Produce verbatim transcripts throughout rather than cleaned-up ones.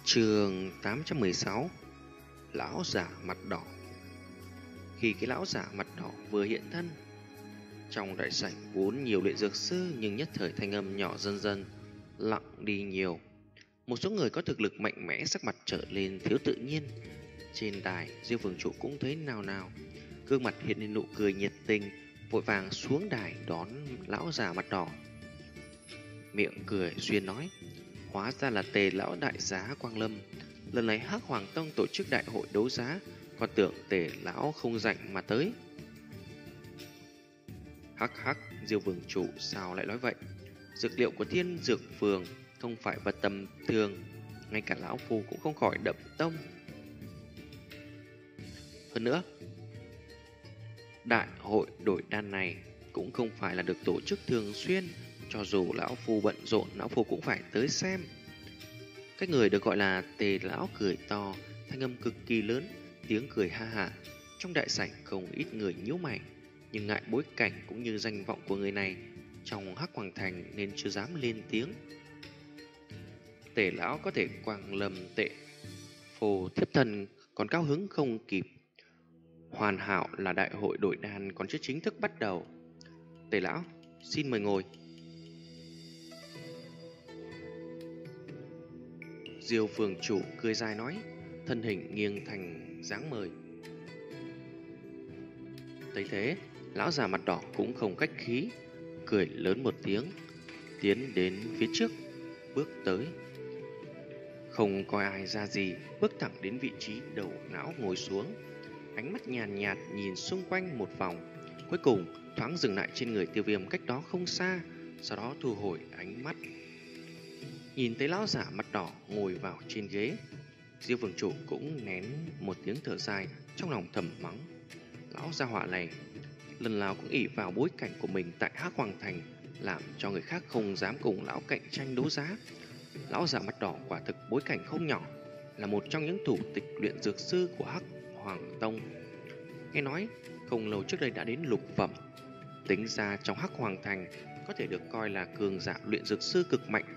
Chương tám trăm mười sáu. Lão giả mặt đỏ. Khi cái lão giả mặt đỏ vừa hiện thân, trong đại sảnh vốn nhiều luyện dược sư, nhưng nhất thời thanh âm nhỏ dần dần lặng đi nhiều. Một số người có thực lực mạnh mẽ sắc mặt trở lên thiếu tự nhiên. Trên đài, Diêu Vương Chủ cũng thấy nào nào, gương mặt hiện lên nụ cười nhiệt tình, vội vàng xuống đài đón lão già mặt đỏ. Miệng cười xuyên nói: hóa ra là Tề lão đại giá Quang Lâm. Lần này Hắc Hoàng Tông tổ chức đại hội đấu giá, còn tưởng Tề lão không rảnh mà tới. Hắc hắc, Diêu Vương Chủ sao lại nói vậy? Dược liệu của Thiên Dược Phường không phải vật tầm thường, ngay cả lão phu cũng không khỏi đậm tâm. Hơn nữa, đại hội đổi đan này cũng không phải là được tổ chức thường xuyên, cho dù lão phu bận rộn, lão phu cũng phải tới xem. Cái người được gọi là Tề lão cười to, thanh âm cực kỳ lớn, tiếng cười ha hả. Trong đại sảnh không ít người nhíu mày, nhưng ngại bối cảnh cũng như danh vọng của người này trong Hắc Hoàng Thành nên chưa dám lên tiếng. Tề lão có thể quang lâm tệ phù thiếp thần còn cao hứng không kịp. Hoàn hảo là đại hội đổi đan còn chưa chính thức bắt đầu. Tề lão, xin mời ngồi. Diêu Phường Chủ cười dài nói, thân hình nghiêng thành dáng mời. Thấy thế, lão già mặt đỏ cũng không khách khí, cười lớn một tiếng, tiến đến phía trước, bước tới. Không coi ai ra gì, bước thẳng đến vị trí đầu não ngồi xuống, ánh mắt nhàn nhạt nhìn xung quanh một vòng, cuối cùng thoáng dừng lại trên người Tiêu Viêm cách đó không xa, sau đó thu hồi ánh mắt. Nhìn thấy lão giả mặt đỏ ngồi vào trên ghế, Diêu Vương Chủ cũng nén một tiếng thở dài, trong lòng thầm mắng: lão gia họa này lần nào cũng ỷ vào bối cảnh của mình tại Hắc Hoàng Thành, làm cho người khác không dám cùng lão cạnh tranh đấu giá. Lão giả mặt đỏ quả thực bối cảnh không nhỏ, là một trong những thủ tịch luyện dược sư của Hắc Hoàng Tông. Nghe nói không lâu trước đây đã đến lục phẩm, tính ra trong Hắc Hoàng Thành có thể được coi là cường giả luyện dược sư cực mạnh.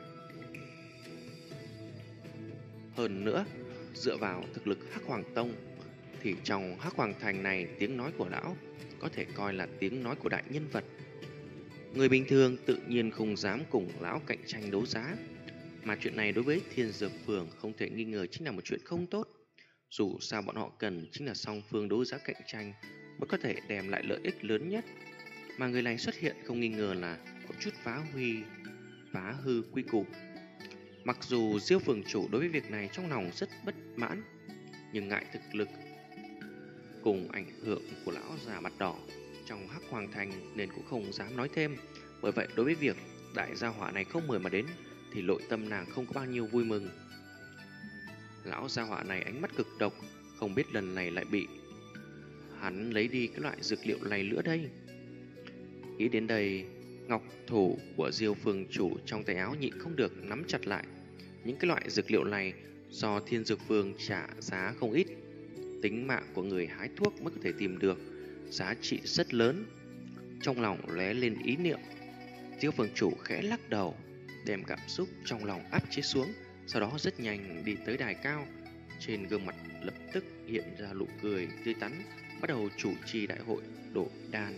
Hơn nữa, dựa vào thực lực Hắc Hoàng Tông thì trong Hắc Hoàng Thành này, tiếng nói của lão có thể coi là tiếng nói của đại nhân vật. Người bình thường tự nhiên không dám cùng lão cạnh tranh đấu giá, mà chuyện này đối với Thiên Dược Phường không thể nghi ngờ chính là một chuyện không tốt. Dù sao bọn họ cần chính là song phương đấu giá cạnh tranh mới có thể đem lại lợi ích lớn nhất, mà người này xuất hiện không nghi ngờ là có chút phá huy, phá hư quy củ. Mặc dù Diêu Phường Chủ đối với việc này trong lòng rất bất mãn, nhưng ngại thực lực cùng ảnh hưởng của lão già mặt đỏ trong Hắc Hoàng Thành nên cũng không dám nói thêm. Bởi vậy đối với việc đại gia hỏa này không mời mà đến thì nội tâm nàng không có bao nhiêu vui mừng. Lão gia hỏa này ánh mắt cực độc, không biết lần này lại bị hắn lấy đi cái loại dược liệu này nữa đây. Nghĩ đến đây, ngọc thủ của Diêu Phường Chủ trong tay áo nhịn không được nắm chặt lại. Những cái loại dược liệu này do Thiên Dược Phường trả giá không ít, tính mạng của người hái thuốc mới có thể tìm được, giá trị rất lớn. Trong lòng lóe lên ý niệm, Diêu Phường Chủ khẽ lắc đầu, đem cảm xúc trong lòng áp chế xuống, sau đó rất nhanh đi tới đài cao. Trên gương mặt lập tức hiện ra nụ cười tươi tắn, bắt đầu chủ trì đại hội đổi đan.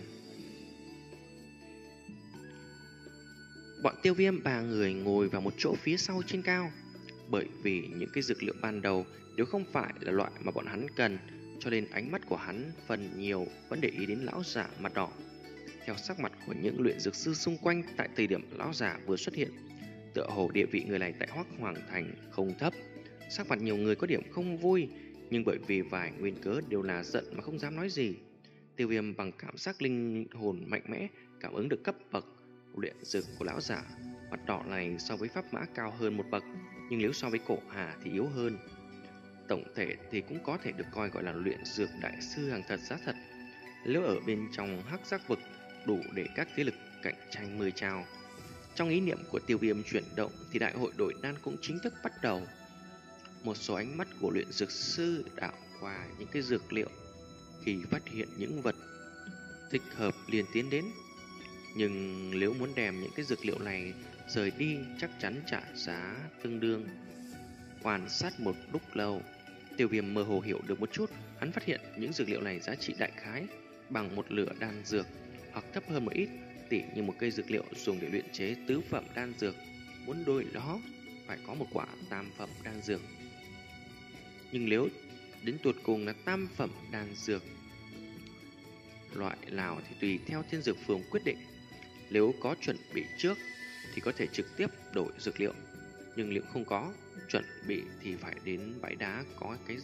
Bọn Tiêu Viêm ba người ngồi vào một chỗ phía sau trên cao. Bởi vì những cái dược liệu ban đầu đều không phải là loại mà bọn hắn cần, cho nên ánh mắt của hắn phần nhiều vẫn để ý đến lão giả mặt đỏ. Theo sắc mặt của những luyện dược sư xung quanh tại thời điểm lão giả vừa xuất hiện, tựa hồ địa vị người này tại Hắc Hoàng Thành không thấp. Sắc mặt nhiều người có điểm không vui, nhưng bởi vì vài nguyên cớ đều là giận mà không dám nói gì. Tiêu Viêm bằng cảm giác linh hồn mạnh mẽ cảm ứng được cấp bậc luyện dược của lão giả mặt đỏ này so với pháp mã cao hơn một bậc, nhưng nếu so với cổ hà thì yếu hơn. Tổng thể thì cũng có thể được coi gọi là luyện dược đại sư hàng thật giá thật. Nếu ở bên trong Hắc Giác Vực đủ để các thế lực cạnh tranh mười trào. Trong ý niệm của Tiêu Viêm chuyển động thì đại hội đổi đan cũng chính thức bắt đầu. Một số ánh mắt của luyện dược sư đảo qua những cái dược liệu, khi phát hiện những vật thích hợp liền tiến đến. Nhưng nếu muốn đem những cái dược liệu này rời đi chắc chắn trả giá tương đương. Quan sát một lúc lâu, Tiêu Viêm mơ hồ hiểu được một chút. Hắn phát hiện những dược liệu này giá trị đại khái bằng một lửa đan dược, hoặc thấp hơn một ít, tỉ như một cây dược liệu dùng để luyện chế tứ phẩm đan dược. Muốn đổi đó phải có một quả tam phẩm đan dược. Nhưng nếu đến tuột cùng là tam phẩm đan dược, loại nào thì tùy theo Thiên Dược Phường quyết định. Nếu có chuẩn bị trước thì có thể trực tiếp đổi dược liệu, nhưng nếu không có chuẩn bị thì phải đến bãi đá có cái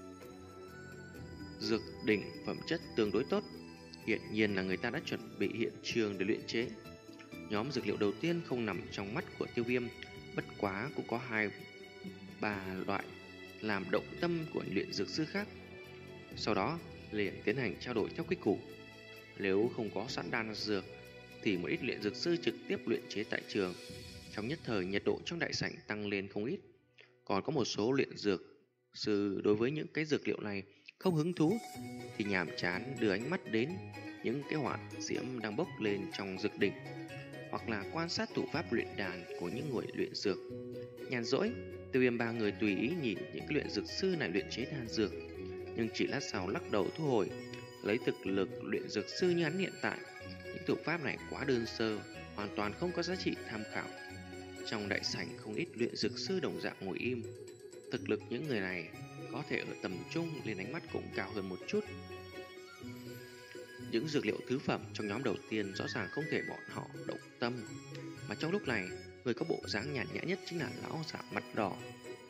dược đỉnh phẩm chất tương đối tốt. Hiện nhiên là người ta đã chuẩn bị hiện trường để luyện chế. Nhóm dược liệu đầu tiên không nằm trong mắt của Tiêu Viêm, bất quá cũng có hai ba loại làm động tâm của luyện dược sư khác. Sau đó liền tiến hành trao đổi theo quy củ. Nếu không có sẵn đan dược thì một ít luyện dược sư trực tiếp luyện chế tại trường. Trong nhất thời, nhiệt độ trong đại sảnh tăng lên không ít. Còn có một số luyện dược sư đối với những cái dược liệu này không hứng thú thì nhàm chán đưa ánh mắt đến những cái hỏa diễm đang bốc lên trong dược đỉnh, hoặc là quan sát thủ pháp luyện đàn của những người luyện dược. Nhàn rỗi, Tiêu Viêm ba người tùy ý nhìn những cái luyện dược sư này luyện chế đan dược, nhưng chỉ lát sau lắc đầu thu hồi. Lấy thực lực luyện dược sư như hắn hiện tại, những thủ pháp này quá đơn sơ, hoàn toàn không có giá trị tham khảo. Trong đại sảnh không ít luyện dược sư đồng dạng ngồi im. Thực lực những người này có thể ở tầm trung, lên ánh mắt cũng cao hơn một chút. Những dược liệu thứ phẩm trong nhóm đầu tiên rõ ràng không thể bọn họ động tâm, mà trong lúc này người có bộ dáng nhàn nhã nhất chính là lão giả mặt đỏ.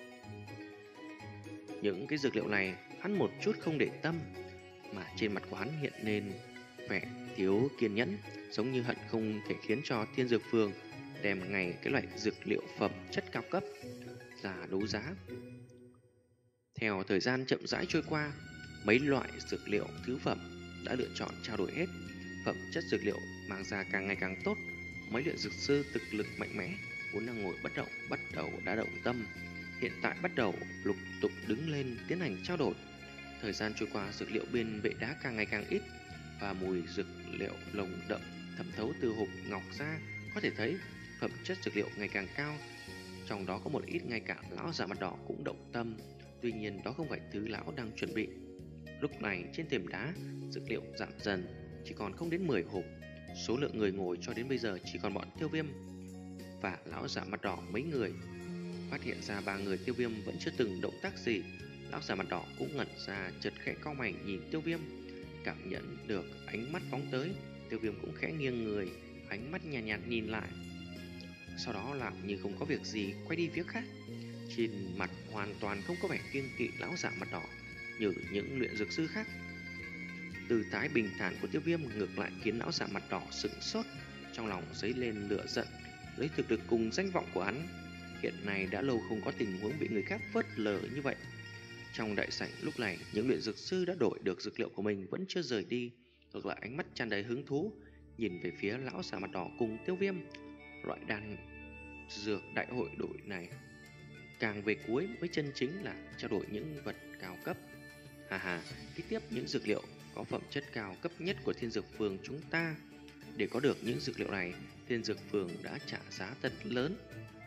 Những cái dược liệu này hắn một chút không để tâm, mà trên mặt của hắn hiện lên vẻ thiếu kiên nhẫn, giống như hận không thể khiến cho Thiên Dược Phường đem ngày cái loại dược liệu phẩm chất cao cấp ra đấu giá. Theo thời gian chậm rãi trôi qua, mấy loại dược liệu thứ phẩm đã lựa chọn trao đổi hết. Phẩm chất dược liệu mang ra càng ngày càng tốt. Mấy luyện dược sư thực lực mạnh mẽ vốn đang ngồi bất động bắt đầu đã động tâm, hiện tại bắt đầu lục tục đứng lên tiến hành trao đổi. Thời gian trôi qua, dược liệu bên bệ đá càng ngày càng ít, và mùi dược liệu lồng đậm thẩm thấu từ hộp ngọc ra có thể thấy phẩm chất dược liệu ngày càng cao. Trong đó có một ít ngay cả lão già mặt đỏ cũng động tâm, tuy nhiên đó không phải thứ lão đang chuẩn bị. Lúc này trên thềm đá, dược liệu giảm dần, chỉ còn không đến mười hộp. Số lượng người ngồi cho đến bây giờ chỉ còn bọn Tiêu Viêm và lão già mặt đỏ mấy người. Phát hiện ra ba người Tiêu Viêm vẫn chưa từng động tác gì, lão già mặt đỏ cũng ngẩn ra, chợt khẽ cau mày nhìn Tiêu Viêm. Cảm nhận được ánh mắt phóng tới, Tiêu Viêm cũng khẽ nghiêng người, ánh mắt nhàn nhạt, nhạt nhìn lại. Sau đó làm như không có việc gì quay đi phía khác. Trên mặt hoàn toàn không có vẻ kiêng kỵ lão giả mặt đỏ như những luyện dược sư khác. Từ thái bình thản của Tiêu Viêm ngược lại khiến lão giả mặt đỏ sững sốt, trong lòng dấy lên lửa giận. Lấy thực lực cùng danh vọng của hắn, hiện nay đã lâu không có tình huống bị người khác phớt lờ như vậy. Trong đại sảnh lúc này, những luyện dược sư đã đổi được dược liệu của mình vẫn chưa rời đi, ngược lại ánh mắt tràn đầy hứng thú nhìn về phía lão giả mặt đỏ cùng Tiêu Viêm. Loại đan dược đại hội đổi này càng về cuối mới chân chính là trao đổi những vật cao cấp. Hà hà, kế tiếp những dược liệu có phẩm chất cao cấp nhất của Thiên Dược Phường chúng ta. Để có được những dược liệu này, Thiên Dược Phường đã trả giá thật lớn.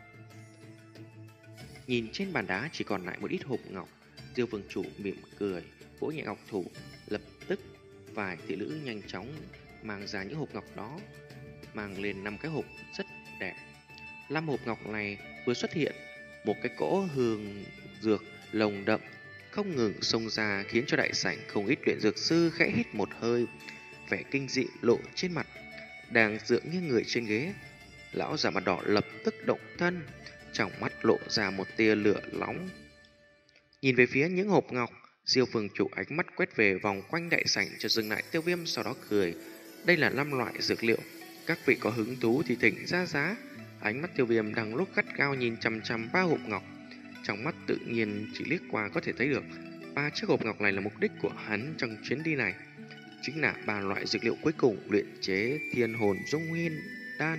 Nhìn trên bàn đá chỉ còn lại một ít hộp ngọc, Diêu Vương chủ mỉm cười, vỗ nhẹ ngọc thủ, lập tức vài thị nữ nhanh chóng mang ra những hộp ngọc đó, mang lên năm cái hộp rất đẹp. Năm hộp ngọc này vừa xuất hiện, một cái cỗ hương dược lồng đậm không ngừng xông ra, khiến cho đại sảnh không ít luyện dược sư khẽ hít một hơi, vẻ kinh dị lộ trên mặt. Đang dựa như người trên ghế, lão già mặt đỏ lập tức động thân, trong mắt lộ ra một tia lửa nóng. Nhìn về phía những hộp ngọc, Diêu Phường chủ ánh mắt quét về vòng quanh đại sảnh cho dừng lại Tiêu Viêm, sau đó cười. Đây là năm loại dược liệu, các vị có hứng thú thì thỉnh ra giá. Ánh mắt Tiêu Viêm đang lúc gắt cao nhìn chằm chằm ba hộp ngọc, trong mắt tự nhiên chỉ liếc qua có thể thấy được ba chiếc hộp ngọc này là mục đích của hắn trong chuyến đi này, chính là ba loại dược liệu cuối cùng luyện chế Thiên Hồn Dung Nguyên Đan.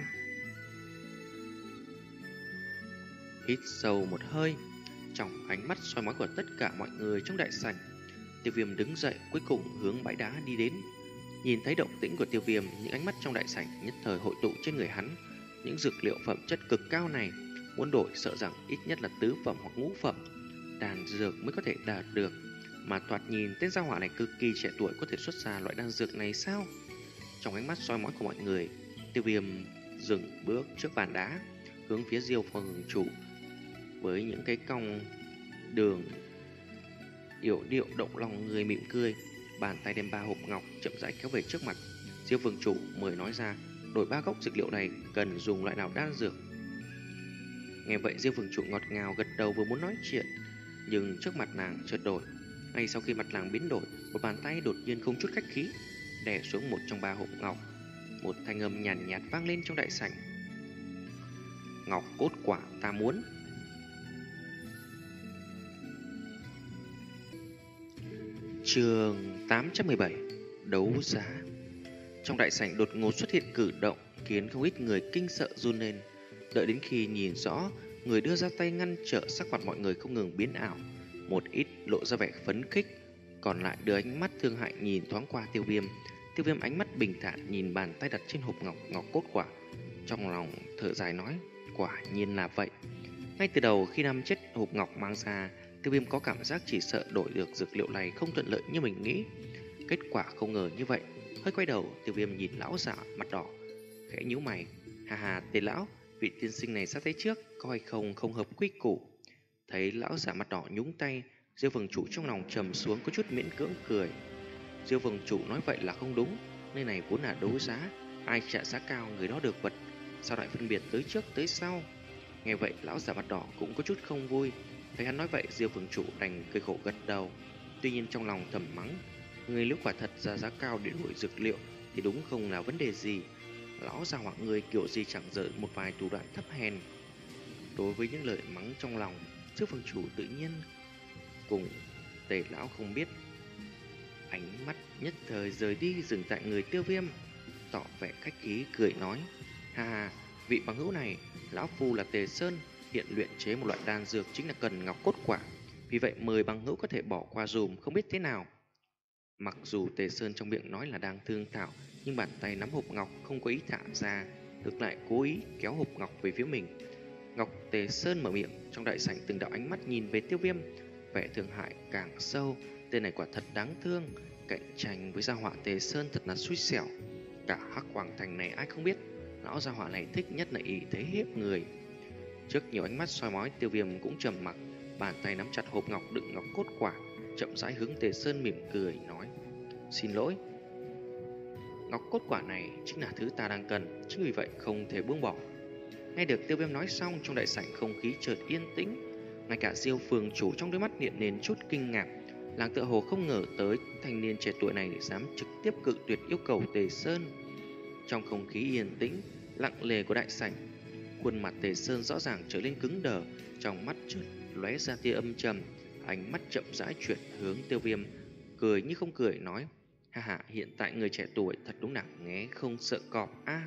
Hít sâu một hơi, trong ánh mắt soi mói của tất cả mọi người trong đại sảnh, Tiêu Viêm đứng dậy, cuối cùng hướng bãi đá đi đến. Nhìn thấy động tĩnh của Tiêu Viêm, những ánh mắt trong đại sảnh nhất thời hội tụ trên người hắn. Những dược liệu phẩm chất cực cao này Muốn đổi sợ rằng ít nhất là tứ phẩm hoặc ngũ phẩm đan dược mới có thể đạt được. Mà thoạt nhìn tên gia hỏa này cực kỳ trẻ tuổi có thể xuất ra loại đan dược này sao? Trong ánh mắt soi mói của mọi người, Tiêu Viêm dừng bước trước bàn đá, hướng phía Diêu Phường chủ với những cái cong đường yểu điệu động lòng người mỉm cười. Bàn tay đem ba hộp ngọc chậm rãi kéo về trước mặt. Diêu Vương chủ mới nói ra, đổi ba gốc dược liệu này cần dùng loại nào đan dược. Nghe vậy Diêu Vương chủ ngọt ngào gật đầu vừa muốn nói chuyện, nhưng trước mặt nàng chợt đổi. Ngay sau khi mặt nàng biến đổi, một bàn tay đột nhiên không chút khách khí đè xuống một trong ba hộp ngọc. Một thanh âm nhàn nhạt, nhạt vang lên trong đại sảnh. Ngọc cốt quả ta muốn. Chương tám trăm mười bảy. Đấu giá. Trong đại sảnh đột ngột xuất hiện cử động khiến không ít người kinh sợ run lên. Đợi đến khi nhìn rõ, người đưa ra tay ngăn trở, sắc mặt mọi người không ngừng biến ảo. Một ít lộ ra vẻ phấn khích, còn lại đưa ánh mắt thương hại nhìn thoáng qua Tiêu Viêm. Tiêu Viêm ánh mắt bình thản nhìn bàn tay đặt trên hộp ngọc ngọc cốt quả, trong lòng thở dài nói, quả nhiên là vậy. Ngay từ đầu khi năm chết hộp ngọc mang ra, Tiêu Viêm có cảm giác chỉ sợ đổi được dược liệu này không thuận lợi như mình nghĩ. Kết quả không ngờ như vậy. Hơi quay đầu, Tiêu Viêm nhìn lão giả mặt đỏ, khẽ nhíu mày. Hà hà, tên lão, vị tiên sinh này sát thế trước, coi không không hợp quy củ. Thấy lão giả mặt đỏ nhúng tay, Diêu Vương chủ trong lòng trầm xuống, có chút miễn cưỡng cười. Diêu Vương chủ nói vậy là không đúng, nơi này vốn là đấu giá, ai trả giá cao người đó được vật, sao lại phân biệt tới trước tới sau? Nghe vậy lão giả mặt đỏ cũng có chút không vui. Thấy hắn nói vậy, Diêu Vương chủ đành cười khổ gật đầu. Tuy nhiên trong lòng thầm mắng, người nếu quả thật ra giá cao để đổi dược liệu thì đúng không là vấn đề gì. Lão già hoặc người kiểu gì chẳng dở một vài thủ đoạn thấp hèn. Đối với những lời mắng trong lòng, Diêu Vương chủ tự nhiên cùng Tề lão không biết. Ánh mắt nhất thời rời đi dừng tại người Tiêu Viêm, tỏ vẻ khách khí cười nói, ha ha, vị bằng hữu này, lão phu là Tề Sơn, hiện luyện chế một loại đan dược chính là cần ngọc cốt quả, vì vậy mời bằng hữu có thể bỏ qua dùm, không biết thế nào. Mặc dù Tề Sơn trong miệng nói là đang thương thảo, nhưng bàn tay nắm hộp ngọc không có ý thả ra, ngược lại cố ý kéo hộp ngọc về phía mình. Ngọc Tề Sơn mở miệng, trong đại sảnh từng đạo ánh mắt nhìn về Tiêu Viêm, vẻ thương hại càng sâu. Tên này quả thật đáng thương, cạnh tranh với gia họa Tề Sơn thật là xui xẻo. Cả Hắc Hoàng Thành này ai không biết, lão gia họa này thích nhất là ý thế hiếp người. Trước nhiều ánh mắt soi mói, Tiêu Viêm cũng trầm mặc, bàn tay nắm chặt hộp ngọc đựng ngọc cốt quả, chậm rãi hướng Tề Sơn mỉm cười nói, xin lỗi, ngọc cốt quả này chính là thứ ta đang cần, chính vì vậy không thể buông bỏ. Nghe được Tiêu Viêm nói xong, trong đại sảnh không khí chợt yên tĩnh, ngay cả Diêu Phường chủ trong đôi mắt hiện lên chút kinh ngạc. Làng tựa hồ không ngờ tới thanh niên trẻ tuổi này dám trực tiếp cự tuyệt yêu cầu Tề Sơn. Trong không khí yên tĩnh lặng lề của đại sảnh, khuôn mặt Tề Sơn rõ ràng trở nên cứng đờ, trong mắt chợt lóe ra tia âm trầm, ánh mắt chậm rãi chuyển hướng Tiêu Viêm, cười như không cười nói, ha ha, hiện tại người trẻ tuổi thật đúng là nghe không sợ cọp a. À.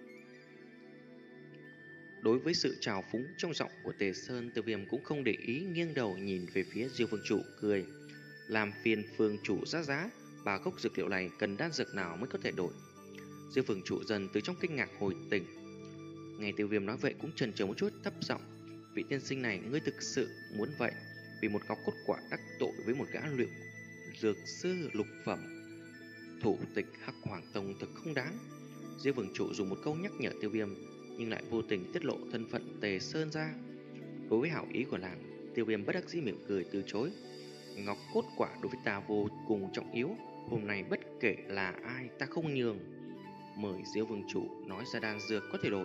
Đối với sự trào phúng trong giọng của Tề Sơn, Tiêu Viêm cũng không để ý, nghiêng đầu nhìn về phía Diêu Vương chủ cười, làm phiền Phương chủ giá giá, ba gốc dược liệu này cần đan dược nào mới có thể đổi. Diêu Vương chủ dần từ trong kinh ngạc hồi tỉnh. Nghe Tiêu Viêm nói vậy cũng chần chừ một chút, thấp giọng, vị tiên sinh này ngươi thực sự muốn vậy? Vì một ngọc cốt quả đắc tội với một gã luyện dược sư lục phẩm, thủ tịch Hắc Hoàng Tông thực không đáng. Diêu Vương chủ dùng một câu nhắc nhở Tiêu Viêm, nhưng lại vô tình tiết lộ thân phận Tề Sơn ra. Đối với hảo ý của làng, Tiêu Viêm bất đắc dĩ mỉm cười từ chối. Ngọc cốt quả đối với ta vô cùng trọng yếu, hôm nay bất kể là ai ta không nhường. Mời Diêu Vương chủ nói ra đan dược có thể đổi.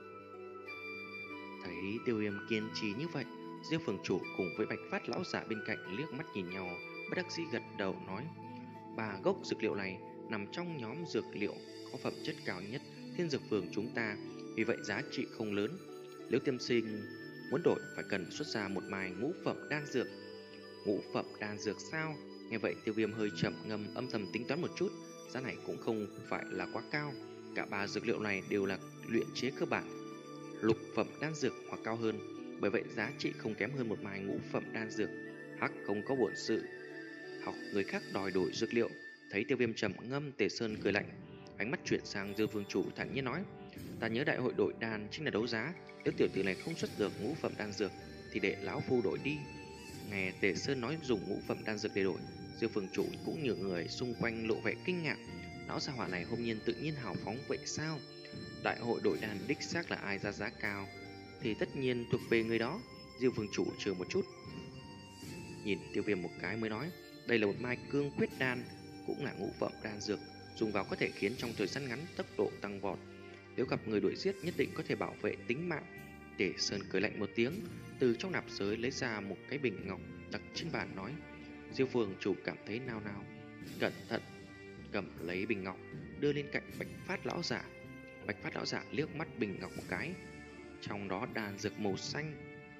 Thấy Tiêu Viêm kiên trì như vậy, Diêu Vương chủ cùng với Bạch Phát lão giả bên cạnh liếc mắt nhìn nhau, bất đắc dĩ gật đầu nói, ba gốc dược liệu này nằm trong nhóm dược liệu có phẩm chất cao nhất thiên dược phường chúng ta, vì vậy giá trị không lớn. Nếu tiên sinh muốn đổi phải cần xuất ra một mai ngũ phẩm đan dược. Ngũ phẩm đan dược sao? Nghe vậy Tiêu Viêm hơi chậm ngâm, âm thầm tính toán một chút, giá này cũng không phải là quá cao. Cả ba dược liệu này đều là luyện chế cơ bản, lục phẩm đan dược hoặc cao hơn, bởi vậy giá trị không kém hơn một mai ngũ phẩm đan dược. Hắc không có bổn sự học người khác đòi đổi dược liệu. Thấy Tiêu Viêm trầm ngâm, Tề Sơn cười lạnh, ánh mắt chuyển sang Diêu Vương chủ thản nhiên nói, Ta nhớ đại hội đổi đan chính là đấu giá, nếu tiểu tử này không xuất được ngũ phẩm đan dược thì để lão phu đổi đi. Nghe Tề Sơn nói dùng ngũ phẩm đan dược để đổi, Diêu Phường chủ cũng nhiều người xung quanh lộ vẻ kinh ngạc. Lão gia hỏa này hôm nhiên tự nhiên hào phóng vậy sao? Đại hội đổi đan đích xác là ai ra giá cao thì tất nhiên thuộc về người đó. Diêu Phường chủ trừ một chút, nhìn Tiêu Viêm một cái mới nói, đây là một mai cương quyết đan, cũng là ngũ phẩm đan dược, dùng vào có thể khiến trong thời gian ngắn tốc độ tăng vọt. Nếu gặp người đuổi giết nhất định có thể bảo vệ tính mạng. Tề Sơn cười lạnh một tiếng, từ trong nạp giới lấy ra một cái bình ngọc đặt trên bàn nói. Diêu Phường chủ cảm thấy nao nao, cẩn thận cầm lấy bình ngọc đưa lên cạnh Bạch Phát lão giả. Bạch Phát lão giả liếc mắt bình ngọc một cái, trong đó đan dược màu xanh.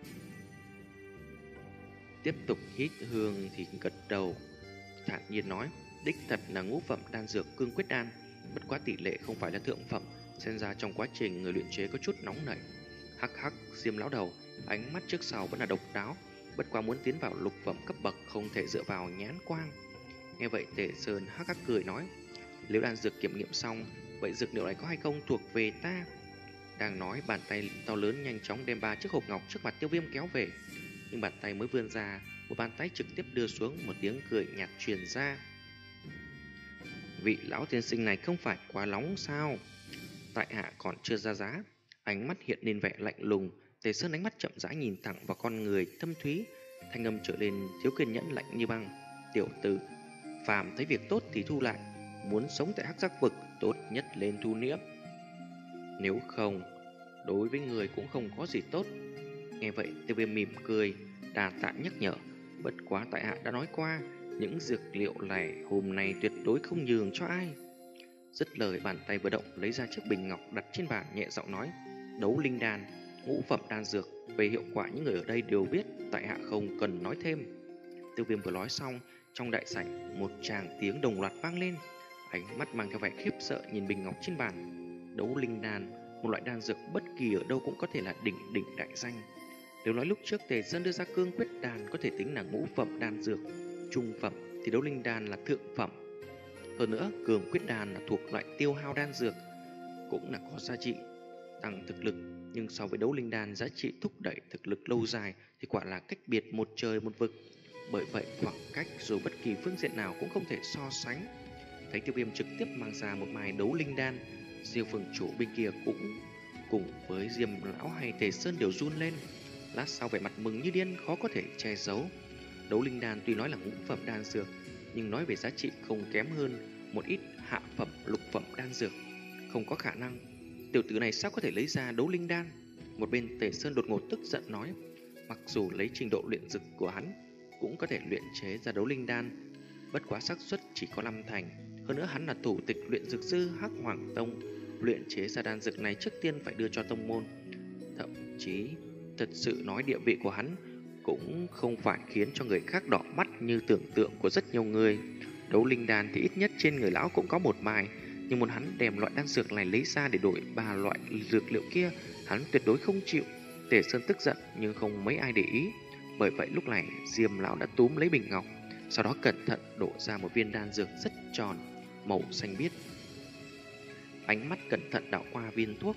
Tiếp tục hít hương thì gật đầu, thản nhiên nói, đích thật là ngũ phẩm đan dược cương quyết đan, bất quá tỷ lệ không phải là thượng phẩm, xem ra trong quá trình người luyện chế có chút nóng nảy. Hắc hắc, Diêm lão đầu, ánh mắt trước sau vẫn là độc đáo, bất quá muốn tiến vào lục phẩm cấp bậc không thể dựa vào nhãn quang. Nghe vậy Tề Sơn hắc hắc cười nói, nếu đan dược kiểm nghiệm xong, vậy dược liệu này có hay không thuộc về ta? Đang nói, bàn tay to lớn nhanh chóng đem ba chiếc hộp ngọc trước mặt Tiêu Viêm kéo về, nhưng bàn tay mới vươn ra, một bàn tay trực tiếp đưa xuống, một tiếng cười nhạt truyền ra. Vị lão tiên sinh này không phải quá nóng sao? Tại hạ còn chưa ra giá. Ánh mắt hiện lên vẻ lạnh lùng. Tề Sơn ánh mắt chậm rãi nhìn thẳng vào con người thâm thúy, thanh âm trở nên thiếu kiên nhẫn lạnh như băng. Tiểu tử, phàm thấy việc tốt thì thu lại, muốn sống tại hắc giác vực tốt nhất lên thu niệm, nếu không đối với người cũng không có gì tốt. Nghe vậy Tiêu Viêm mỉm cười, đà tạ nhắc nhở, bất quá tại hạ đã nói qua, những dược liệu này hôm nay tuyệt đối không nhường cho ai. Dứt lời, bàn tay vừa động lấy ra chiếc bình ngọc đặt trên bàn, nhẹ giọng nói, đấu linh đan, ngũ phẩm đan dược, về hiệu quả những người ở đây đều biết, tại hạ không cần nói thêm. Tiêu Viêm vừa nói xong, trong đại sảnh một tràng tiếng đồng loạt vang lên, ánh mắt mang theo vẻ khiếp sợ nhìn bình ngọc trên bàn. Đấu linh đan, một loại đan dược bất kỳ ở đâu cũng có thể là đỉnh đỉnh đại danh. Nếu nói lúc trước Tề Sơn đưa ra cương quyết đan có thể tính là ngũ phẩm đan dược, trung phẩm thì đấu linh đan là thượng phẩm. Hơn nữa, cường quyết đan là thuộc loại tiêu hao đan dược, cũng là có giá trị tăng thực lực, nhưng so với đấu linh đan giá trị thúc đẩy thực lực lâu dài thì quả là cách biệt một trời một vực. Bởi vậy khoảng cách dù bất kỳ phương diện nào cũng không thể so sánh. Thấy Tiêu Viêm trực tiếp mang ra một mai đấu linh đan, Diêu Phường chủ bên kia cũng cùng với Diêm lão hay Tề Sơn đều run lên. Lát sau vẻ mặt mừng như điên khó có thể che giấu. Đấu linh đan tuy nói là ngũ phẩm đan dược, nhưng nói về giá trị không kém hơn một ít hạ phẩm lục phẩm đan dược. Không có khả năng, tiểu tử này sao có thể lấy ra đấu linh đan? Một bên Tề Sơn đột ngột tức giận nói, mặc dù lấy trình độ luyện dược của hắn cũng có thể luyện chế ra đấu linh đan, bất quá xác suất chỉ có năm thành. Hơn nữa hắn là thủ tịch luyện dược sư Hắc Hoàng Tông, luyện chế ra đan dược này trước tiên phải đưa cho tông môn. Thậm chí thật sự nói địa vị của hắn cũng không phải khiến cho người khác đỏ mắt như tưởng tượng của rất nhiều người. Đấu linh đan thì ít nhất trên người lão cũng có một mai, nhưng muốn hắn đem loại đan dược này lấy ra để đổi ba loại dược liệu kia, hắn tuyệt đối không chịu. Tề Sơn tức giận nhưng không mấy ai để ý. Bởi vậy lúc này Diêm lão đã túm lấy bình ngọc, sau đó cẩn thận đổ ra một viên đan dược rất tròn, màu xanh biếc. Ánh mắt cẩn thận đảo qua viên thuốc,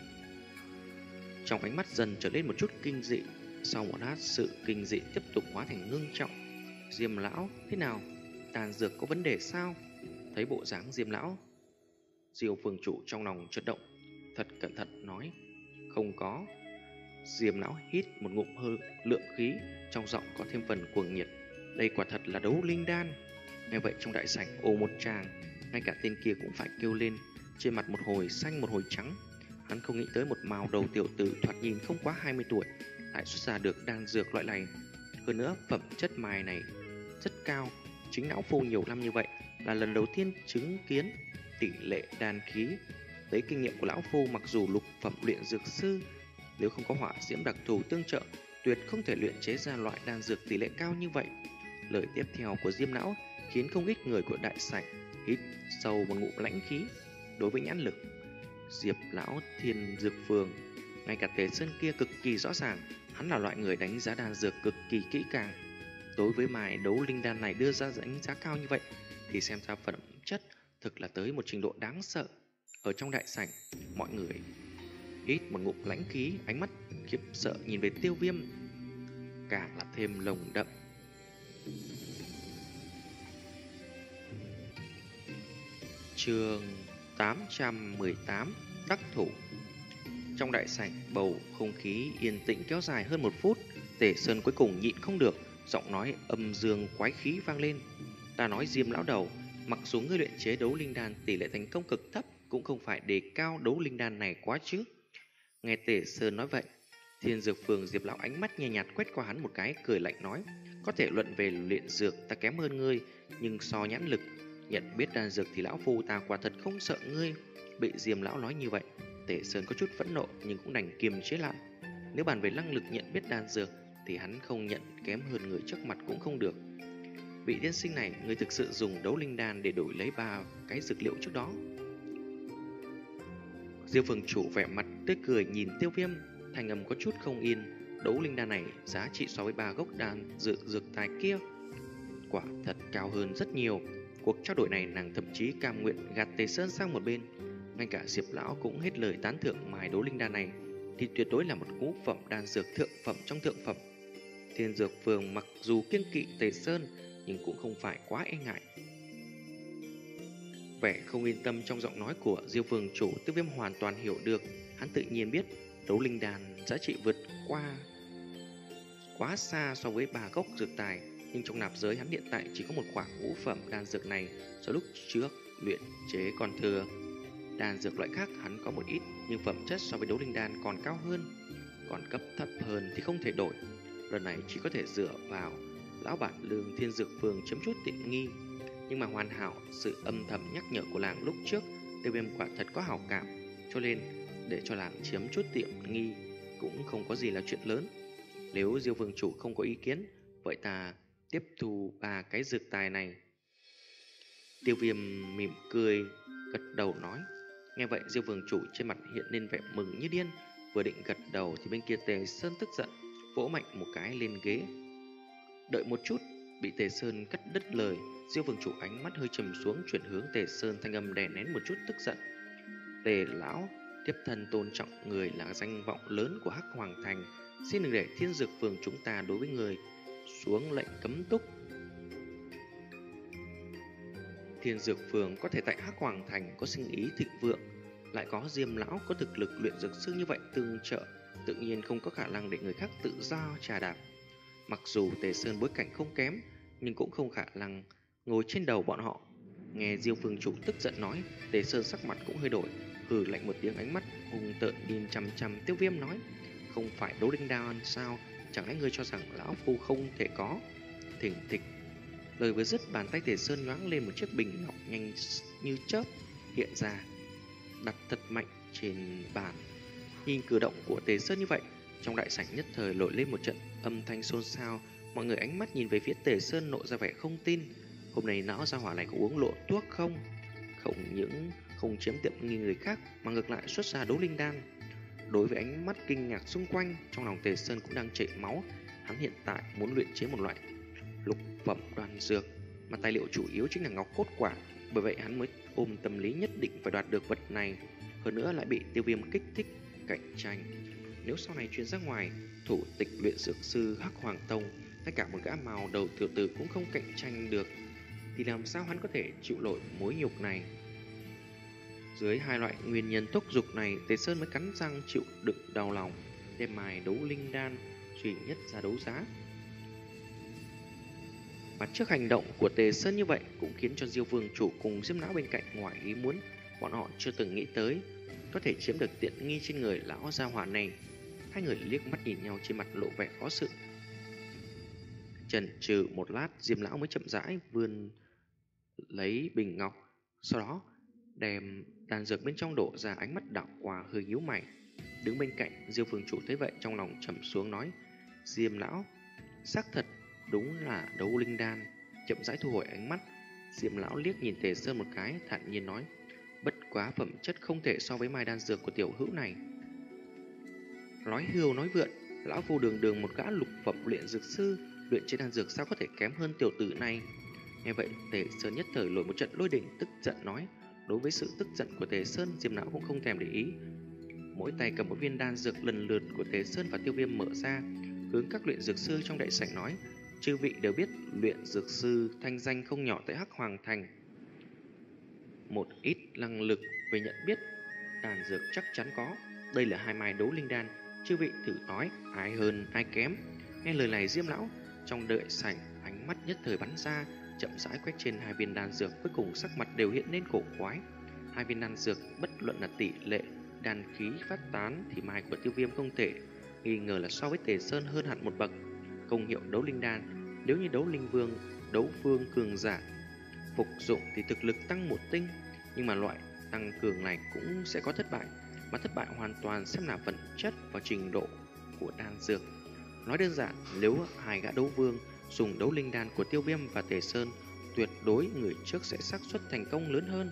trong ánh mắt dần trở lên một chút kinh dị. Sau một lát, sự kinh dị tiếp tục hóa thành ngưng trọng. Diêm lão, thế nào? Đan dược có vấn đề sao? Thấy bộ dáng Diêm lão, Diêu Phường chủ trong lòng chợt động, thật cẩn thận nói, không có. Diêm lão hít một ngụm hơi lượng khí, trong giọng có thêm phần cuồng nhiệt, đây quả thật là đấu linh đan. Nghe vậy trong đại sảnh ồ một tràng, ngay cả tên kia cũng phải kêu lên, trên mặt một hồi xanh một hồi trắng. Hắn không nghĩ tới một màu đầu tiểu tử thoạt nhìn không quá hai mươi tuổi lại xuất ra được đan dược loại này. Hơn nữa phẩm chất mài này rất cao, chính lão phu nhiều năm như vậy là lần đầu tiên chứng kiến tỷ lệ đan khí. Lấy kinh nghiệm của lão phu, mặc dù lục phẩm luyện dược sư, nếu không có hỏa diễm đặc thù tương trợ, tuyệt không thể luyện chế ra loại đan dược tỷ lệ cao như vậy. Lời tiếp theo của Diêm lão khiến không ít người của đại sảnh hít sâu một ngụm lãnh khí. Đối với nhãn lực Diệp lão Thiên Dược Phường, ngay cả Tề Sơn kia cực kỳ rõ ràng, hắn là loại người đánh giá đan dược cực kỳ kỹ càng. Đối với mài đấu linh đan này đưa ra đánh giá cao như vậy thì xem ra phẩm chất thực là tới một trình độ đáng sợ. Ở trong đại sảnh, mọi người hít một ngụm lãnh khí, ánh mắt khiếp sợ nhìn về Tiêu Viêm càng là thêm nồng đậm. Chương tám trăm mười tám Đắc thủ. Trong đại sảnh, bầu không khí yên tĩnh kéo dài hơn một phút. Tề Sơn cuối cùng nhịn không được, giọng nói âm dương quái khí vang lên. Ta nói Diêm lão đầu, mặc dù ngươi luyện chế đấu linh đan tỷ lệ thành công cực thấp, cũng không phải đề cao đấu linh đan này quá chứ. Nghe Tề Sơn nói vậy, Thiên Dược Phường Diệp lão ánh mắt nhẹ nhạt quét qua hắn một cái, cười lạnh nói: có thể luận về luyện dược ta kém hơn ngươi, nhưng so nhãn lực nhận biết đan dược thì lão phu ta quả thật không sợ ngươi. Bị Diêm lão nói như vậy, Tề Sơn có chút phẫn nộ nhưng cũng đành kiềm chế lại. Nếu bàn về năng lực nhận biết đan dược thì hắn không nhận kém hơn người trước mặt cũng không được. Vị tiên sinh này, người thực sự dùng đấu linh đan để đổi lấy ba cái dược liệu trước đó? Diêu Phường chủ vẻ mặt tươi cười nhìn Tiêu Viêm, thanh âm có chút không yên. Đấu linh đan này giá trị so với ba gốc đan dược dược tài kia quả thật cao hơn rất nhiều. Cuộc trao đổi này nàng thậm chí cam nguyện gạt Tề Sơn sang một bên. Ngay cả Diệp lão cũng hết lời tán thưởng mài đấu linh đan này thì tuyệt đối là một ngũ phẩm đan dược thượng phẩm trong thượng phẩm. Thiên Dược Phường mặc dù kiêng kỵ Tề Sơn nhưng cũng không phải quá e ngại. Vẻ không yên tâm trong giọng nói của Diêu Phường chủ, Tiêu Viêm hoàn toàn hiểu được. Hắn tự nhiên biết đấu linh đan giá trị vượt qua quá xa so với ba gốc dược tài, nhưng trong nạp giới hắn hiện tại chỉ có một khoảng ngũ phẩm đan dược này do lúc trước luyện chế còn thừa. Đan dược loại khác hắn có một ít, nhưng phẩm chất so với đấu linh đan còn cao hơn, còn cấp thấp hơn thì không thể đổi. Lần này chỉ có thể dựa vào lão bản lương Thiên Dược Phường chiếm chút tiện nghi. Nhưng mà hoàn hảo sự âm thầm nhắc nhở của làng lúc trước, Tiêu Viêm quả thật có hảo cảm, cho nên để cho làng chiếm chút tiện nghi cũng không có gì là chuyện lớn. Nếu Diêu Vương chủ không có ý kiến, vậy ta tiếp thu ba cái dược tài này. Tiêu Viêm mỉm cười gật đầu nói. Nghe vậy, Diêu Vương chủ trên mặt hiện lên vẻ mừng như điên, vừa định gật đầu thì bên kia Tề Sơn tức giận vỗ mạnh một cái lên ghế. Đợi một chút. Bị Tề Sơn cắt đứt lời, Diêu Vương chủ ánh mắt hơi trầm xuống, chuyển hướng Tề Sơn, thanh âm đè nén một chút tức giận. Tề lão, tiếp thân tôn trọng người là danh vọng lớn của Hắc Hoàng Thành, xin đừng để Thiên Dược Phường chúng ta đối với người xuống lệnh cấm túc. Thiên Dược Phường có thể tại Hắc Hoàng Thành có sinh ý thịnh vượng, lại có Diêm lão có thực lực luyện dược sư như vậy tương trợ, tự nhiên không có khả năng để người khác tự do trà đạp. Mặc dù Tề Sơn bối cảnh không kém, nhưng cũng không khả năng ngồi trên đầu bọn họ. Nghe Diêu Phương chủ tức giận nói, Tề Sơn sắc mặt cũng hơi đổi, hừ lạnh một tiếng, ánh mắt hung tợn nhìn chằm chằm Tiêu Viêm nói: không phải đấu linh đan sao, chẳng lẽ ngươi cho rằng lão phu không thể có? Thình thịch. Lời vừa dứt, bàn tay Tề Sơn nhoáng lên một chiếc bình ngọc nhanh như chớp hiện ra, đặt thật mạnh trên bàn. Nhìn cử động của Tề Sơn như vậy, trong đại sảnh nhất thời nổi lên một trận âm thanh xôn xao. Mọi người ánh mắt nhìn về phía Tề Sơn lộ ra vẻ không tin. Hôm nay lão gia hỏa này có uống lộ thuốc không? Không những không chiếm tiện nghi người khác mà ngược lại xuất ra đấu linh đan. Đối với ánh mắt kinh ngạc xung quanh, trong lòng Tề Sơn cũng đang chảy máu. Hắn hiện tại muốn luyện chế một loại lục phẩm đan dược, mà tài liệu chủ yếu chính là ngọc cốt quả. Bởi vậy hắn mới ôm tâm lý nhất định phải đoạt được vật này. Hơn nữa lại bị Tiêu Viêm kích thích cạnh tranh. Nếu sau này truyền ra ngoài, thủ tịch luyện dược sư Hắc Hoàng Tông, ngay cả một gã màu đầu tiểu tử cũng không cạnh tranh được, thì làm sao hắn có thể chịu nổi mối nhục này? Dưới hai loại nguyên nhân thúc giục này, Tề Sơn mới cắn răng chịu đựng đau lòng, đem mài đấu linh đan duy nhất ra đấu giá. Mà trước hành động của Tề Sơn như vậy cũng khiến cho Diêu Vương chủ cùng Diêm lão bên cạnh ngoài ý muốn. Bọn họ chưa từng nghĩ tới có thể chiếm được tiện nghi trên người lão gia hỏa này. Hai người liếc mắt nhìn nhau, trên mặt lộ vẻ khó xử. Chần chừ một lát, Diêm lão mới chậm rãi vươn lấy bình ngọc, sau đó đem đan dược bên trong đổ ra, ánh mắt đảo qua hơi nhíu mày. Đứng bên cạnh Diêu Phương chủ thấy vậy trong lòng trầm xuống nói: Diêm lão, xác thật đúng là đấu linh đan. Chậm rãi thu hồi ánh mắt, Diêm lão liếc nhìn Tề Sơn một cái, thản nhiên nói: bất quá phẩm chất không thể so với mai đan dược của tiểu hữu này. Nói hưu nói vượn, lão phu đường đường một gã lục phẩm luyện dược sư, luyện chế đan dược sao có thể kém hơn tiểu tử này? Nghe vậy, Tề Sơn nhất thời nổi một trận lôi đình, tức giận nói: Đối với sự tức giận của Tề Sơn, Diêm Lão cũng không thèm để ý. Mỗi tay cầm một viên đan dược lần lượt của Tề Sơn và Tiêu Viêm mở ra, hướng các luyện dược sư trong đại sảnh nói: chư vị đều biết luyện dược sư thanh danh không nhỏ tại Hắc Hoàng Thành. Một ít năng lực về nhận biết đan dược chắc chắn có. Đây là hai mai đấu linh đan, chư vị thử nói ai hơn ai kém. Nghe lời này, Diêm Lão trong đợi sảnh ánh mắt nhất thời bắn ra, chậm rãi quét trên hai viên đan dược, cuối cùng sắc mặt đều hiện lên cổ quái. Hai viên đan dược bất luận là tỷ lệ đan khí phát tán thì mai của Tiêu Viêm không thể nghi ngờ là so với Tề Sơn hơn hẳn một bậc. Công hiệu đấu linh đan, nếu như đấu linh vương, đấu vương cường giả phục dụng thì thực lực tăng một tinh, nhưng mà loại tăng cường này cũng sẽ có thất bại, mà thất bại hoàn toàn xem là vật chất và trình độ của đan dược. Nói đơn giản, nếu hai gã đấu vương dùng đấu linh đan của Tiêu Viêm và Tề Sơn, tuyệt đối người trước sẽ xác suất thành công lớn hơn.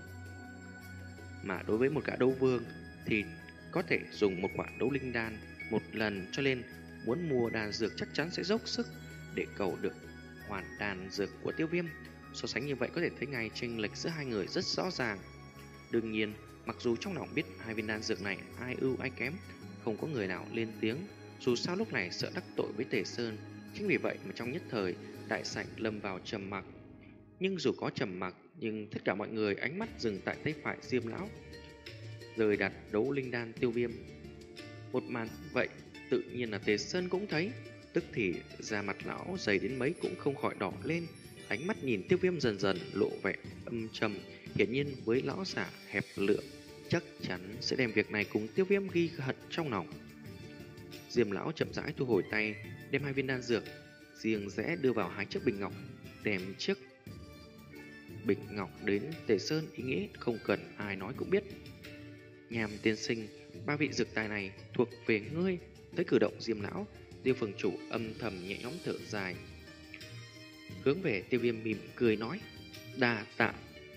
Mà đối với một gã đấu vương thì có thể dùng một quả đấu linh đan một lần, cho nên muốn mua đan dược chắc chắn sẽ dốc sức để cầu được hoàn đan dược của Tiêu Viêm. So sánh như vậy có thể thấy ngay chênh lệch giữa hai người rất rõ ràng. Đương nhiên, mặc dù trong lòng biết hai viên đan dược này ai ưu ai kém, không có người nào lên tiếng, dù sao lúc này sợ đắc tội với Tề Sơn. Chính vì vậy mà trong nhất thời đại sảnh lâm vào trầm mặc. Nhưng dù có trầm mặc, nhưng tất cả mọi người ánh mắt dừng tại tay phải Diêm Lão, rời đặt đấu linh đan Tiêu Viêm. Một màn vậy tự nhiên là Tề Sơn cũng thấy, tức thì da mặt lão dày đến mấy cũng không khỏi đỏ lên. Ánh mắt nhìn Tiêu Viêm dần dần lộ vẻ âm trầm, hiển nhiên với lão giả hẹp lượng chắc chắn sẽ đem việc này cùng Tiêu Viêm ghi hận trong lòng. Diêm Lão chậm rãi thu hồi tay, đem hai viên đan dược riêng rẽ đưa vào hai chiếc bình ngọc, đem chiếc bình ngọc đến Tề Sơn, ý nghĩa không cần ai nói cũng biết. Nhàm tiên sinh, ba vị dược tài này thuộc về ngươi. Tới cử động Diêm Lão, Tiêu Phường chủ âm thầm nhẹ nhõm thở dài, hướng về Tiêu Viêm mỉm cười nói: đa tạ.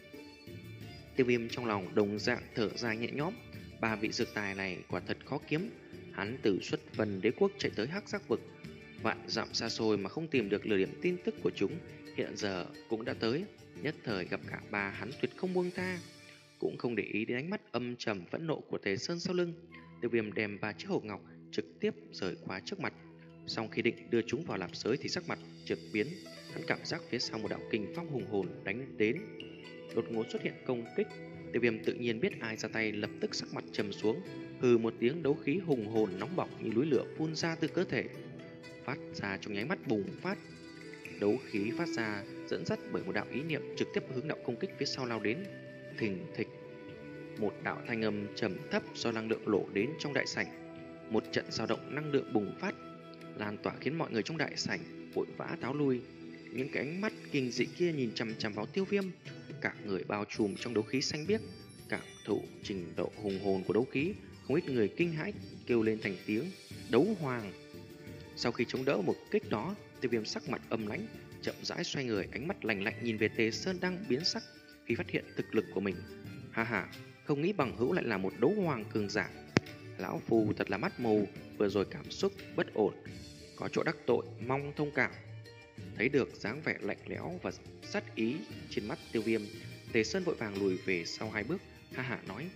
Tiêu Viêm trong lòng đồng dạng thở dài nhẹ nhõm. Ba vị dược tài này quả thật khó kiếm. Hắn từ xuất Vân Đế quốc chạy tới Hắc Giác vực, vạn dặm xa xôi mà không tìm được lửa điểm tin tức của chúng, hiện giờ cũng đã tới. Nhất thời gặp cả ba, hắn tuyệt không buông tha, cũng không để ý đến ánh mắt âm trầm phẫn nộ của Tề Sơn sau lưng. Tiêu Viêm đem ba chiếc hộp ngọc trực tiếp rời qua trước mặt. Sau khi định đưa chúng vào lạp giới thì sắc mặt chợt biến, hắn cảm giác phía sau một đạo kình phong hùng hồn đánh đến, đột ngột xuất hiện công kích. Tiêu Viêm tự nhiên biết ai ra tay, lập tức sắc mặt trầm xuống, hừ một tiếng, đấu khí hùng hồn nóng bỏng như núi lửa phun ra từ cơ thể, phát ra trong nháy mắt bùng phát. Đấu khí phát ra dẫn dắt bởi một đạo ý niệm trực tiếp hướng đạo công kích phía sau lao đến. Thình thịch, một đạo thanh âm trầm thấp do năng lượng lộ đến trong đại sảnh. Một trận dao động năng lượng bùng phát, lan tỏa khiến mọi người trong đại sảnh vội vã tháo lui. Những cái ánh mắt kinh dị kia nhìn chằm chằm vào Tiêu Viêm, cả người bao trùm trong đấu khí xanh biếc. Cảm thụ trình độ hùng hồn của đấu khí, không ít người kinh hãi kêu lên thành tiếng đấu hoàng. Sau khi chống đỡ một kích đó, Tiêu Viêm sắc mặt âm lãnh, chậm rãi xoay người, ánh mắt lạnh lạnh nhìn về Tề Sơn đang biến sắc khi phát hiện thực lực của mình. Ha ha, không nghĩ bằng hữu lại là một đấu hoàng cường giả. Lão phù thật là mắt mù, vừa rồi cảm xúc bất ổn, có chỗ đắc tội, mong thông cảm. Thấy được dáng vẻ lạnh lẽo và sát ý trên mắt Tiêu Viêm, Tề Sơn vội vàng lùi về sau hai bước, ha ha nói.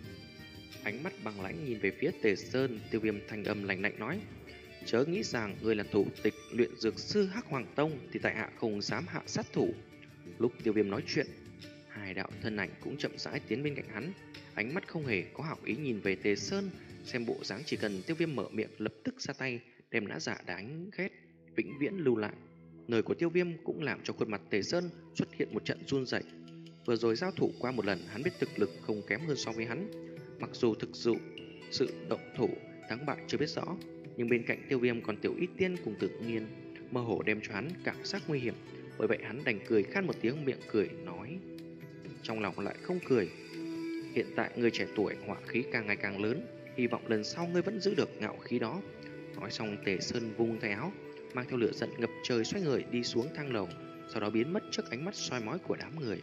Ánh mắt băng lãnh nhìn về phía Tề Sơn, Tiêu Viêm thanh âm lạnh lạnh nói: chớ nghĩ rằng ngươi là thủ tịch luyện dược sư Hắc Hoàng Tông thì tại hạ không dám hạ sát thủ. Lúc Tiêu Viêm nói chuyện, hai đạo thân ảnh cũng chậm rãi tiến bên cạnh hắn, ánh mắt không hề có hảo ý nhìn về Tề Sơn, xem bộ dáng chỉ cần Tiêu Viêm mở miệng lập tức ra tay đem nã giả đánh ghét vĩnh viễn lưu lại. Lời của Tiêu Viêm cũng làm cho khuôn mặt Tề Sơn xuất hiện một trận run rẩy. Vừa rồi giao thủ qua một lần, hắn biết thực lực không kém hơn so với hắn. Mặc dù thực sự sự động thủ thắng bại chưa biết rõ, nhưng bên cạnh Tiêu Viêm còn Tiểu Y Tiên cùng Tự Nhiên, mơ hồ đem cho hắn cảm giác nguy hiểm. Bởi vậy hắn đành cười khan một tiếng, miệng cười nói, trong lòng lại không cười: hiện tại người trẻ tuổi hỏa khí càng ngày càng lớn, hy vọng lần sau ngươi vẫn giữ được ngạo khí đó. Nói xong, Tề Sơn vung tay áo, mang theo lửa giận ngập trời xoay người đi xuống thang lầu, sau đó biến mất trước ánh mắt soi mói của đám người.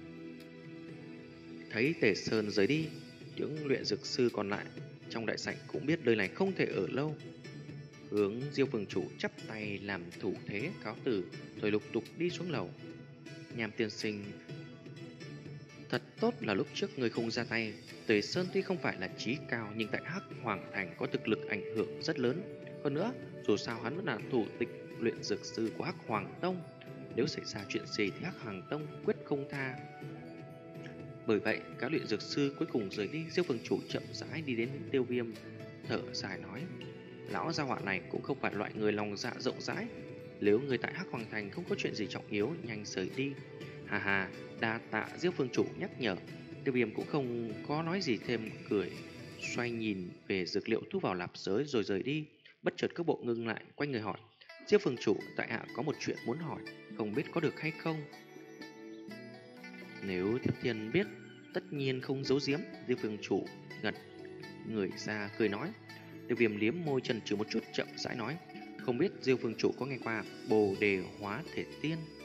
Thấy Tề Sơn rời đi, những luyện dược sư còn lại trong đại sảnh cũng biết nơi này không thể ở lâu, hướng Diêu Phường chủ chắp tay làm thủ thế cáo từ, rồi lục tục đi xuống lầu. Nham tiên sinh Thật tốt là lúc trước ngươi không ra tay. Tề Sơn tuy không phải là trí cao, nhưng tại Hắc Hoàng Thành có thực lực ảnh hưởng rất lớn. Hơn nữa, dù sao hắn vẫn là thủ tịch luyện dược sư của Hắc Hoàng Tông. Nếu xảy ra chuyện gì thì Hắc Hoàng Tông quyết không tha. Bởi vậy, các luyện dược sư cuối cùng rời đi. Diêu Vương chủ chậm rãi đi đến Tiêu Viêm, thở dài nói: lão gia hỏa này cũng không phải loại người lòng dạ rộng rãi. Nếu người tại Hắc Hoàng Thành không có chuyện gì trọng yếu, nhanh rời đi. Hà hà, đa tạ Diêu Vương chủ nhắc nhở. Tiêu Viêm cũng không có nói gì thêm, cười xoay nhìn về dược liệu thu vào lạp giới rồi rời đi. Bất chợt các bộ ngưng lại, quay người hỏi: Diêu Vương chủ, tại hạ có một chuyện muốn hỏi, không biết có được hay không? Nếu Thiếp Thiên biết, tất nhiên không giấu giếm. Diêu Vương chủ ngật người ra cười nói. Tiêu Viêm liếm môi chần chừ một chút, chậm rãi nói: không biết Diêu Vương chủ có nghe qua Bồ Đề Hóa Thể Tiên?